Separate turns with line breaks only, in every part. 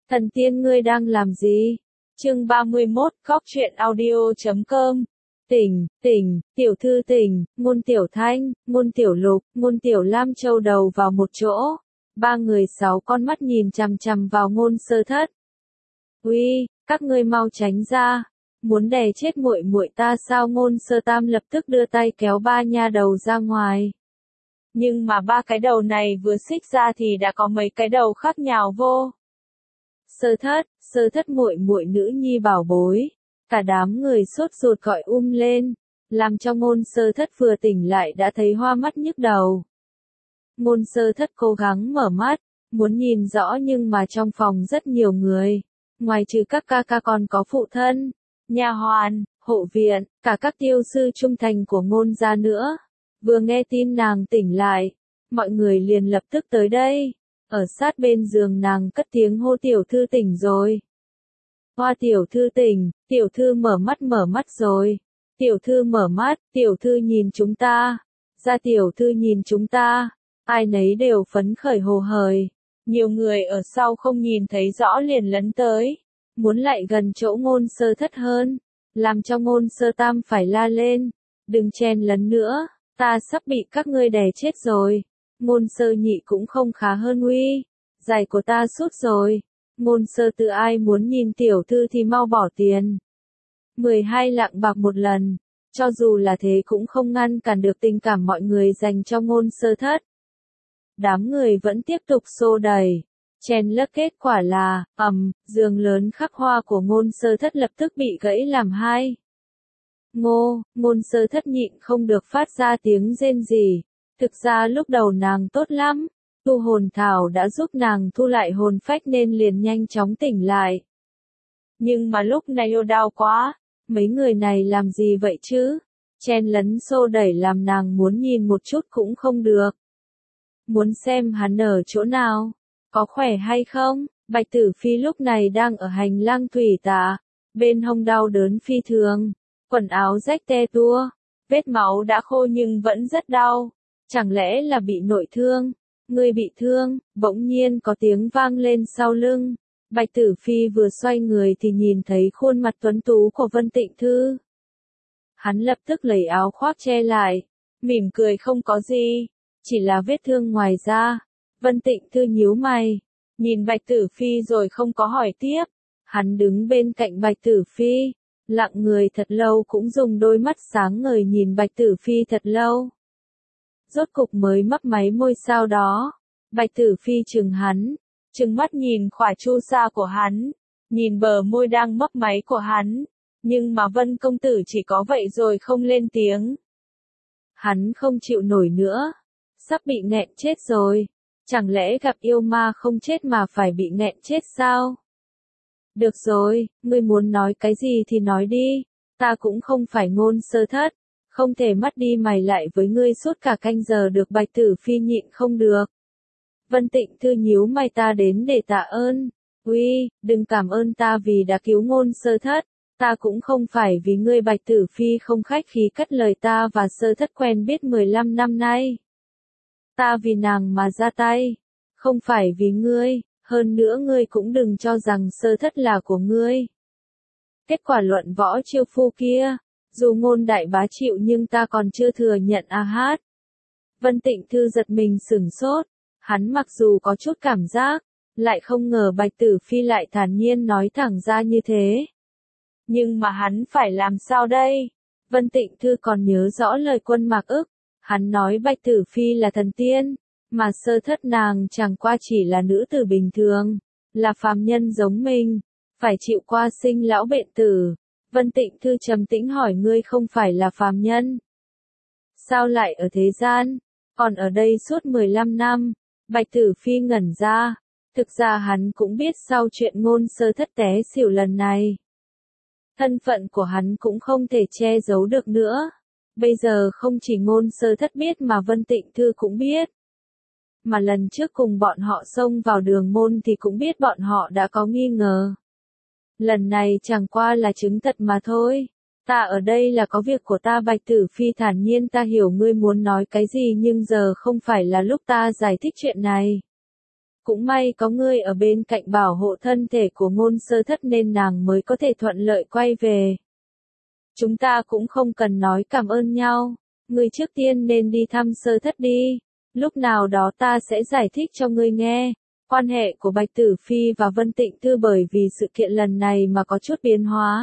Thần tiên ngươi đang làm gì? Chương 31, Góc truyện audio.com. Tỉnh, tiểu thư tỉnh, Ngôn Tiểu Thanh, Ngôn Tiểu Lục, Ngôn Tiểu Lam châu đầu vào một chỗ. Ba người sáu con mắt nhìn chằm chằm vào Ngôn Sơ Thất. Uy, các ngươi mau tránh ra, muốn đè chết muội muội ta sao? Ngôn Sơ Tam lập tức đưa tay kéo ba nha đầu ra ngoài. Nhưng mà ba cái đầu này vừa xích ra thì đã có mấy cái đầu khác nhào vô. Sơ thất muội muội nữ nhi bảo bối. Cả đám người sốt ruột gọi lên, làm cho Ngôn Sơ Thất vừa tỉnh lại đã thấy hoa mắt nhức đầu. Ngôn Sơ Thất cố gắng mở mắt, muốn nhìn rõ nhưng mà trong phòng rất nhiều người. Ngoài trừ các ca ca còn có phụ thân, nha hoàn, hộ viện, cả các tiêu sư trung thành của Ngôn gia nữa. Vừa nghe tin nàng tỉnh lại, mọi người liền lập tức tới đây. Ở sát bên giường nàng cất tiếng hô tiểu thư tỉnh rồi. Hoa tiểu thư tỉnh, tiểu thư mở mắt rồi. Tiểu thư mở mắt, tiểu thư nhìn chúng ta. Ra tiểu thư nhìn chúng ta. Ai nấy đều phấn khởi hồ hởi. Nhiều người ở sau không nhìn thấy rõ liền lấn tới. Muốn lại gần chỗ Ngôn Sơ Thất hơn. Làm cho Ngôn Sơ Tam phải la lên. Đừng chen lấn nữa, ta sắp bị các ngươi đè chết rồi. Ngôn Sơ Nhị cũng không khá hơn. Uy, giày của ta sút rồi. Ngôn Sơ Tư ai muốn nhìn tiểu thư thì mau bỏ tiền. 12 lạng bạc một lần, cho dù là thế cũng không ngăn cản được tình cảm mọi người dành cho Ngôn Sơ Thất. Đám người vẫn tiếp tục xô đẩy, chen lấn, kết quả là, giường lớn khắc hoa của Ngôn Sơ Thất lập tức bị gãy làm hai. Ngôn Sơ Thất nhịn không được phát ra tiếng rên rỉ. Thực ra lúc đầu nàng tốt lắm, tu hồn thảo đã giúp nàng thu lại hồn phách nên liền nhanh chóng tỉnh lại. Nhưng mà lúc này đau quá, mấy người này làm gì vậy chứ? Chen lấn xô đẩy làm nàng muốn nhìn một chút cũng không được. Muốn xem hắn ở chỗ nào, có khỏe hay không? Bạch Tử Phi lúc này đang ở hành lang thủy tạ, bên hông đau đớn phi thường, quần áo rách te tua, vết máu đã khô nhưng vẫn rất đau. Chẳng lẽ là bị nội thương? Ngươi bị thương? Bỗng nhiên có tiếng vang lên sau lưng. Bạch Tử Phi vừa xoay người thì nhìn thấy khuôn mặt tuấn tú của Vân Tịnh Thư. Hắn lập tức lấy áo khoác che lại, mỉm cười không có gì, chỉ là vết thương ngoài da. Vân Tịnh Thư nhíu mày, nhìn Bạch Tử Phi rồi không có hỏi tiếp. Hắn đứng bên cạnh Bạch Tử Phi, lặng người thật lâu cũng dùng đôi mắt sáng ngời nhìn Bạch Tử Phi thật lâu. Rốt cục mới mấp máy môi sau đó. Bạch Tử Phi trừng mắt nhìn khỏa chu sa của hắn, nhìn bờ môi đang mấp máy của hắn, nhưng mà Vân công tử chỉ có vậy rồi không lên tiếng. Hắn không chịu nổi nữa, sắp bị nghẹn chết rồi, chẳng lẽ gặp yêu ma không chết mà phải bị nghẹn chết sao? Được rồi, ngươi muốn nói cái gì thì nói đi, ta cũng không phải Ngôn Sơ Thất. Không thể mắt đi mày lại với ngươi suốt cả canh giờ được. Bạch Tử Phi nhịn không được. Vân Tịnh Thư nhíu mày, ta đến để tạ ơn. Uy, đừng cảm ơn ta vì đã cứu Ngôn Sơ Thất. Ta cũng không phải vì ngươi. Bạch Tử Phi không khách khí cất lời, ta và Sơ Thất quen biết 15 năm nay. Ta vì nàng mà ra tay. Không phải vì ngươi, hơn nữa ngươi cũng đừng cho rằng Sơ Thất là của ngươi. Kết quả luận võ chiêu phu kia. Dù Ngôn đại bá chịu nhưng ta còn chưa thừa nhận hát. Vân Tịnh Thư giật mình sửng sốt, hắn mặc dù có chút cảm giác, lại không ngờ Bạch Tử Phi lại thản nhiên nói thẳng ra như thế. Nhưng mà hắn phải làm sao đây? Vân Tịnh Thư còn nhớ rõ lời Quân Mạc Ức, hắn nói Bạch Tử Phi là thần tiên, mà Sơ Thất nàng chẳng qua chỉ là nữ tử bình thường, là phàm nhân giống mình, phải chịu qua sinh lão bệnh tử. Vân Tịnh Thư trầm tĩnh hỏi, ngươi không phải là phàm nhân? Sao lại ở thế gian? Còn ở đây suốt 15 năm, Bạch Tử Phi ngẩn ra. Thực ra hắn cũng biết sau chuyện Ngôn Sơ Thất té xỉu lần này. Thân phận của hắn cũng không thể che giấu được nữa. Bây giờ không chỉ Ngôn Sơ Thất biết mà Vân Tịnh Thư cũng biết. Mà lần trước cùng bọn họ xông vào Đường Môn thì cũng biết bọn họ đã có nghi ngờ. Lần này chẳng qua là chứng thật mà thôi. Ta ở đây là có việc của ta. Bạch Tử Phi thản nhiên, ta hiểu ngươi muốn nói cái gì nhưng giờ không phải là lúc ta giải thích chuyện này. cũng may có ngươi ở bên cạnh bảo hộ thân thể của Ngôn Sơ Thất nên nàng mới có thể thuận lợi quay về. Chúng ta cũng không cần nói cảm ơn nhau, ngươi trước tiên nên đi thăm Sơ Thất đi, lúc nào đó ta sẽ giải thích cho ngươi nghe. Quan hệ của Bạch Tử Phi và Vân Tịnh Thư bởi vì sự kiện lần này mà có chút biến hóa.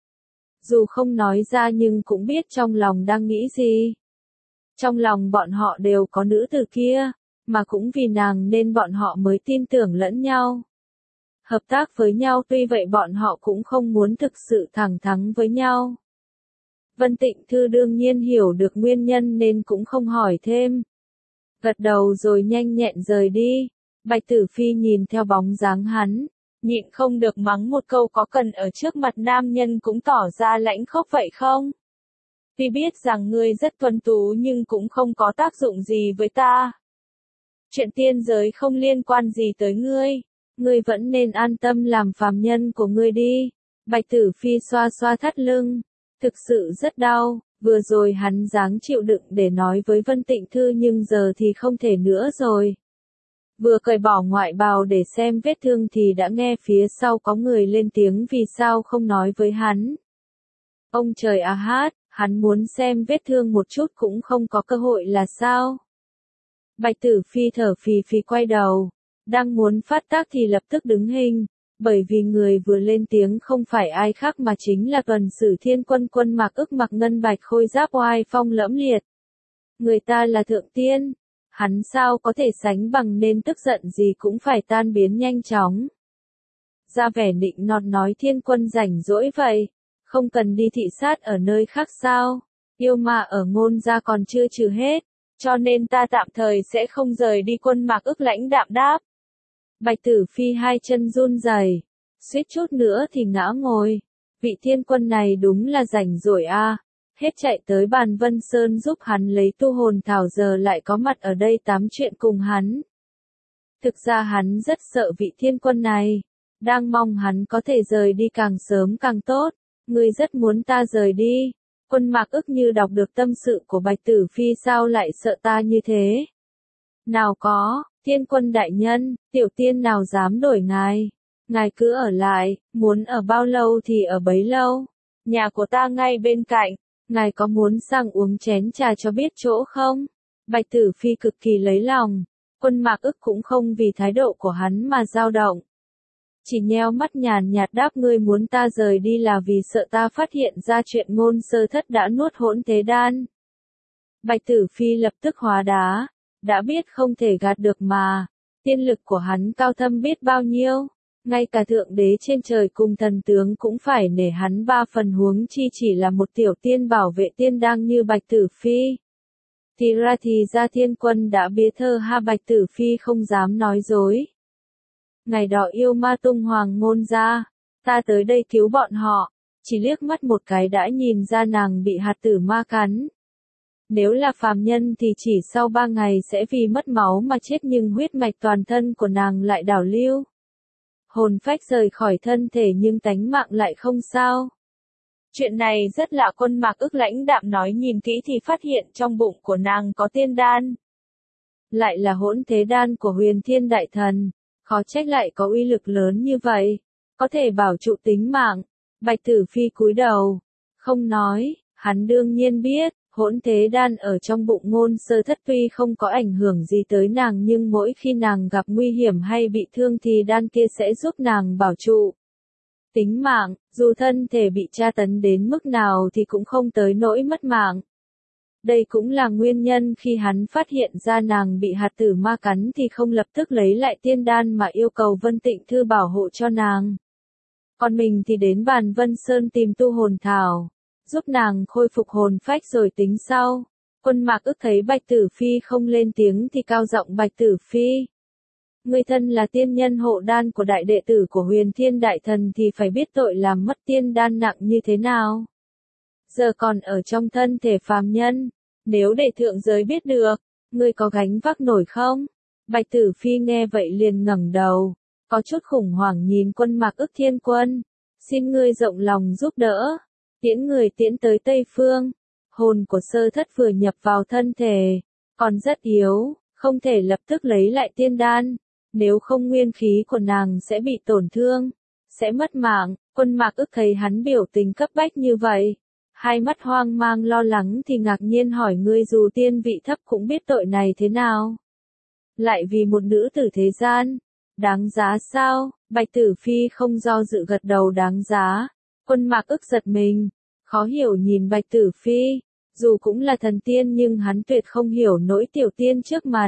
Dù không nói ra nhưng cũng biết trong lòng đang nghĩ gì. Trong lòng bọn họ đều có nữ tử kia, mà cũng vì nàng nên bọn họ mới tin tưởng lẫn nhau. Hợp tác với nhau tuy vậy bọn họ cũng không muốn thực sự thẳng thắn với nhau. Vân Tịnh Thư đương nhiên hiểu được nguyên nhân nên cũng không hỏi thêm. Gật đầu rồi nhanh nhẹn rời đi. Bạch Tử Phi nhìn theo bóng dáng hắn, nhịn không được mắng một câu có cần ở trước mặt nam nhân cũng tỏ ra lãnh khốc vậy không? Tuy biết rằng ngươi rất tuấn tú nhưng cũng không có tác dụng gì với ta. Chuyện tiên giới không liên quan gì tới ngươi vẫn nên an tâm làm phàm nhân của ngươi đi. Bạch Tử Phi xoa xoa thắt lưng, thực sự rất đau, vừa rồi hắn dáng chịu đựng để nói với Vân Tịnh Thư nhưng giờ thì không thể nữa rồi. Vừa cởi bỏ ngoại bào để xem vết thương thì đã nghe phía sau có người lên tiếng vì sao không nói với hắn. Ông trời à hát, hắn muốn xem vết thương một chút cũng không có cơ hội là sao? Bạch Tử Phi thở phì phì quay đầu, đang muốn phát tác thì lập tức đứng hình, bởi vì người vừa lên tiếng không phải ai khác mà chính là Tuần Sử Thiên Quân Quân Mạc Ức mặc ngân bạch khôi giáp oai phong lẫm liệt. Người ta là thượng tiên. Hắn sao có thể sánh bằng nên tức giận gì cũng phải tan biến nhanh chóng. Ra vẻ nịnh nọt nói Thiên Quân rảnh rỗi vậy, không cần đi thị sát ở nơi khác sao, yêu ma ở Ngôn gia còn chưa trừ hết, cho nên ta tạm thời sẽ không rời đi. Quân Mạc Ức lãnh đạm đáp. Bạch Tử Phi hai chân run rẩy, suýt chút nữa thì ngã ngồi, vị Thiên Quân này đúng là rảnh rỗi a. Hết chạy tới Bàn Vân Sơn giúp hắn lấy tu hồn thảo giờ lại có mặt ở đây tám chuyện cùng hắn. Thực ra hắn rất sợ vị Thiên Quân này, đang mong hắn có thể rời đi càng sớm càng tốt. Ngươi rất muốn ta rời đi. Quân Mạc Ức như đọc được tâm sự của Bạch Tử Phi sao lại sợ ta như thế. Nào có, Thiên Quân đại nhân, tiểu tiên nào dám đổi ngài. Ngài cứ ở lại, muốn ở bao lâu thì ở bấy lâu. Nhà của ta ngay bên cạnh. Ngài có muốn sang uống chén trà cho biết chỗ không? Bạch Tử Phi cực kỳ lấy lòng. Quân Mạc Ức cũng không vì thái độ của hắn mà dao động. Chỉ nheo mắt nhàn nhạt đáp ngươi muốn ta rời đi là vì sợ ta phát hiện ra chuyện Ngôn Sơ Thất đã nuốt hỗn thế đan. Bạch Tử Phi lập tức hóa đá. Đã biết không thể gạt được mà. Tiên lực của hắn cao thâm biết bao nhiêu. Ngay cả thượng đế trên trời cùng thần tướng cũng phải nể hắn ba phần huống chi chỉ là một tiểu tiên bảo vệ tiên đang như Bạch Tử Phi. Thì ra Thiên Quân đã bía thơ ha. Bạch Tử Phi không dám nói dối. Ngày đó yêu ma tung hoàng Ngôn gia, ta tới đây cứu bọn họ, chỉ liếc mắt một cái đã nhìn ra nàng bị hạt tử ma cắn. Nếu là phàm nhân thì chỉ sau 3 ngày sẽ vì mất máu mà chết nhưng huyết mạch toàn thân của nàng lại đảo lưu. Hồn phách rời khỏi thân thể nhưng tánh mạng lại không sao. Chuyện này rất lạ. Quân Mạc Ức lãnh đạm nói nhìn kỹ thì phát hiện trong bụng của nàng có tiên đan. Lại là hỗn thế đan của Huyền Thiên Đại Thần, khó trách lại có uy lực lớn như vậy, có thể bảo trụ tính mạng. Bạch Tử Phi cúi đầu, không nói, hắn đương nhiên biết. Hỗn thế đan ở trong bụng Ngôn Sơ Thất tuy không có ảnh hưởng gì tới nàng nhưng mỗi khi nàng gặp nguy hiểm hay bị thương thì đan kia sẽ giúp nàng bảo trụ tính mạng, dù thân thể bị tra tấn đến mức nào thì cũng không tới nỗi mất mạng. Đây cũng là nguyên nhân khi hắn phát hiện ra nàng bị hạt tử ma cắn thì không lập tức lấy lại tiên đan mà yêu cầu Vân Tịnh Thư bảo hộ cho nàng. Còn mình thì đến Bàn Vân Sơn tìm tu hồn thảo, giúp nàng khôi phục hồn phách rồi tính sau. Quân Mạc Ức thấy Bạch Tử Phi không lên tiếng thì cao giọng Bạch Tử Phi. Ngươi thân là tiên nhân hộ đan của đại đệ tử của Huyền Thiên Đại Thần thì phải biết tội làm mất tiên đan nặng như thế nào. Giờ còn ở trong thân thể phàm nhân, nếu để thượng giới biết được, ngươi có gánh vác nổi không? Bạch Tử Phi nghe vậy liền ngẩng đầu, có chút khủng hoảng nhìn Quân Mạc Ức Thiên Quân. Xin ngươi rộng lòng giúp đỡ, tiễn người tiễn tới Tây Phương. Hồn của Sơ Thất vừa nhập vào thân thể, còn rất yếu, không thể lập tức lấy lại tiên đan. nếu không nguyên khí của nàng sẽ bị tổn thương, sẽ mất mạng. Quân Mạc Ức thấy hắn biểu tình cấp bách như vậy, hai mắt hoang mang lo lắng thì ngạc nhiên hỏi ngươi dù tiên vị thấp cũng biết tội này thế nào. Lại vì một nữ tử thế gian, đáng giá sao? Bạch Tử Phi không do dự gật đầu đáng giá. Quân Mạc Ức giật mình, khó hiểu nhìn Bạch Tử Phi, dù cũng là thần tiên nhưng hắn tuyệt không hiểu nỗi tiểu tiên trước mặt.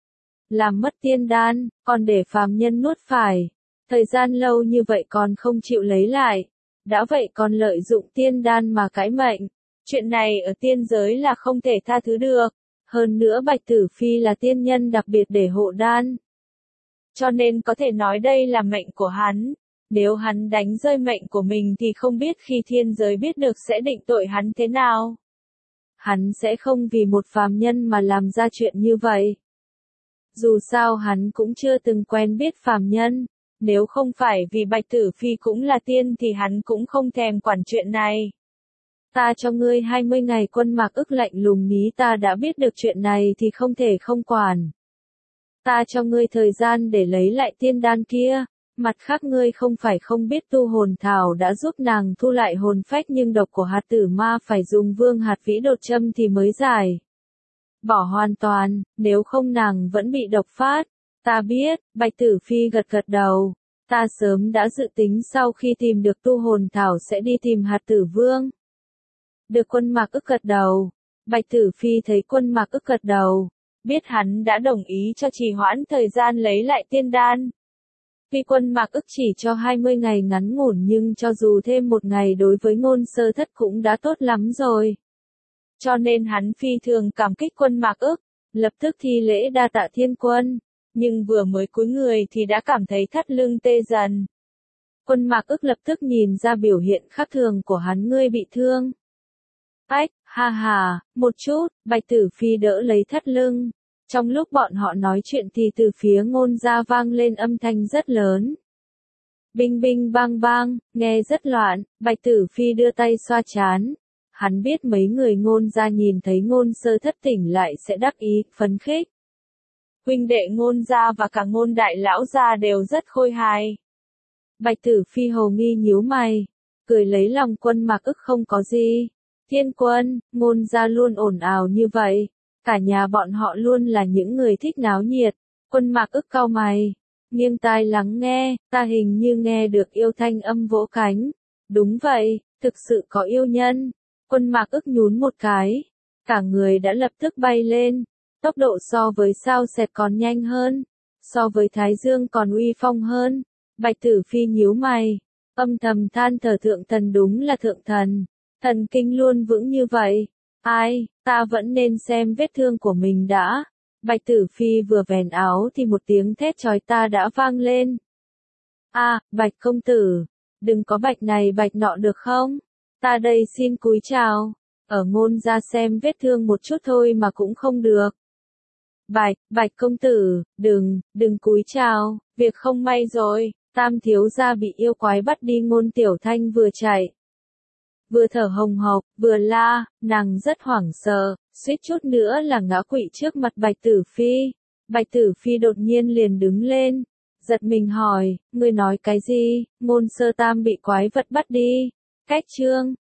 Làm mất tiên đan, còn để phàm nhân nuốt phải. Thời gian lâu như vậy còn không chịu lấy lại. Đã vậy còn lợi dụng tiên đan mà cãi mệnh. Chuyện này ở tiên giới là không thể tha thứ được. Hơn nữa Bạch Tử Phi là tiên nhân đặc biệt để hộ đan. Cho nên có thể nói đây là mệnh của hắn. Nếu hắn đánh rơi mệnh của mình thì không biết khi thiên giới biết được sẽ định tội hắn thế nào. Hắn sẽ không vì một phàm nhân mà làm ra chuyện như vậy. Dù sao hắn cũng chưa từng quen biết phàm nhân. Nếu không phải vì Bạch Tử Phi cũng là tiên thì hắn cũng không thèm quản chuyện này. Ta cho ngươi 20 ngày. Quân Mạc Ức lạnh lùng ní ta đã biết được chuyện này thì không thể không quản. Ta cho ngươi thời gian để lấy lại tiên đan kia. Mặt khác ngươi không phải không biết tu hồn thảo đã giúp nàng thu lại hồn phách nhưng độc của hạt tử ma phải dùng vương hạt vĩ đột châm thì mới giải. Bỏ hoàn toàn, nếu không nàng vẫn bị độc phát. Ta biết, Bạch Tử Phi gật gật đầu. Ta sớm đã dự tính sau khi tìm được tu hồn thảo sẽ đi tìm hạt tử vương. Được Quân Mạc Ức gật đầu. Bạch Tử Phi thấy Quân Mạc Ức gật đầu. Biết hắn đã đồng ý cho trì hoãn thời gian lấy lại tiên đan. Vì Quân Mạc Ức chỉ cho 20 ngày ngắn ngủn nhưng cho dù thêm một ngày đối với Ngôn Sơ Thất cũng đã tốt lắm rồi. Cho nên hắn phi thường cảm kích Quân Mạc Ức, lập tức thi lễ đa tạ thiên quân. Nhưng vừa mới cúi người thì đã cảm thấy thắt lưng tê dần. Quân Mạc Ức lập tức nhìn ra biểu hiện khác thường của hắn ngươi bị thương. Ách, ha ha, một chút, Bạch Tử Phi đỡ lấy thắt lưng. Trong lúc bọn họ nói chuyện thì từ phía Ngôn gia vang lên âm thanh rất lớn. Binh binh bang bang, nghe rất loạn, Bạch Tử Phi đưa tay xoa trán. Hắn biết mấy người Ngôn gia nhìn thấy Ngôn Sơ Thất tỉnh lại sẽ đắc ý, phấn khích. Huynh đệ Ngôn gia và cả Ngôn đại lão gia đều rất khôi hài. Bạch Tử Phi hồ nghi nhíu mày, cười lấy lòng Quân Mạc Ức không có gì. Thiên quân, Ngôn gia luôn ồn ào như vậy. Cả nhà bọn họ luôn là những người thích náo nhiệt. Quân Mạc Ức cau mày, nghiêng tai lắng nghe, ta hình như nghe được yêu thanh âm vỗ cánh. Đúng vậy, thực sự có yêu nhân. Quân Mạc Ức nhún một cái, cả người đã lập tức bay lên. Tốc độ so với sao xẹt còn nhanh hơn, so với Thái Dương còn uy phong hơn. Bạch Tử Phi nhíu mày, âm thầm than thở thượng thần đúng là thượng thần, thần kinh luôn vững như vậy. Ai, ta vẫn nên xem vết thương của mình đã. Bạch Tử Phi vừa vén áo thì một tiếng thét chói ta đã vang lên. À, Bạch công tử, đừng có bạch này bạch nọ được không? Ta đây xin cúi chào, ở Ngôn gia xem vết thương một chút thôi mà cũng không được. Bạch công tử, đừng cúi chào, việc không may rồi, Tam thiếu gia bị yêu quái bắt đi. Ngôn Tiểu Thanh vừa chạy, vừa thở hồng hộc, vừa la, nàng rất hoảng sợ, suýt chút nữa là ngã quỵ trước mặt Bạch Tử Phi. Bạch Tử Phi đột nhiên liền đứng lên, giật mình hỏi, ngươi nói cái gì? Ngôn Sơ Tam bị quái vật bắt đi. Cách chương